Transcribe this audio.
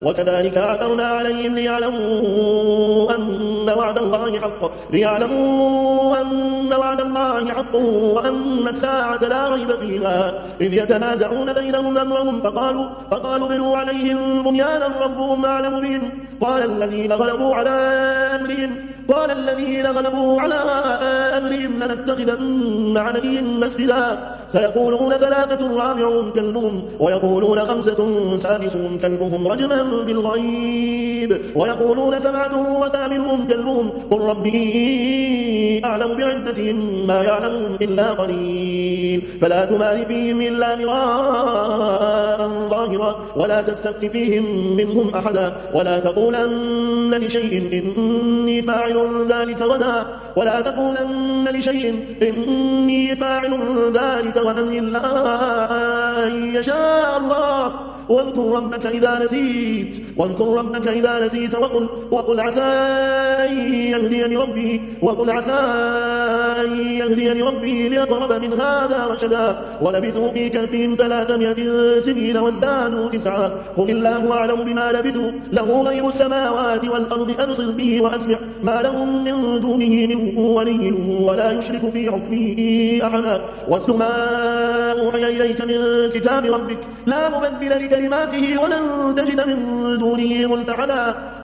وكذلك أعثرنا عليهم ليعلموا أن وعد الله حق وأن الساعة لا ريب فيها إذ يتنازعون بينهم أمرهم فقالوا بنوا عليهم بنيانا ربهم أعلم بهم قال الذين غلبوا على أمرهم لنتخذن عليهم مسجدا سيقولون 3 رابعهم كلبهم ويقولون 5 سادسهم كلبهم رجما بالغيب ويقولون 7 وثامنهم كلبهم قل ربي أعلم بعدتهم ما يعلمهم إلا قليل فلا تمار فيهم إلا مراء ظاهرا ولا تستفت فيهم منهم أحدا ولا تقولن لشيء إني فاعل ذلك غدا إلا أن يشاء الله واذكر ربك إذا نسيت وقل عسى أن يهديني ربي لأقرب من هذا رشدا ولبثوا في كهفهم 300 سنين وازدادوا 9 قل الله أعلم بما لبثوا له غيب السماوات والأرض أبصر به وأسمع ما لهم من دونه من ولي ولا يشرك في حكمه أحدا واتل ما أوحي إليك من كتاب ربك لا مبدل لكلماته ولن تجد من دونه ملتحدا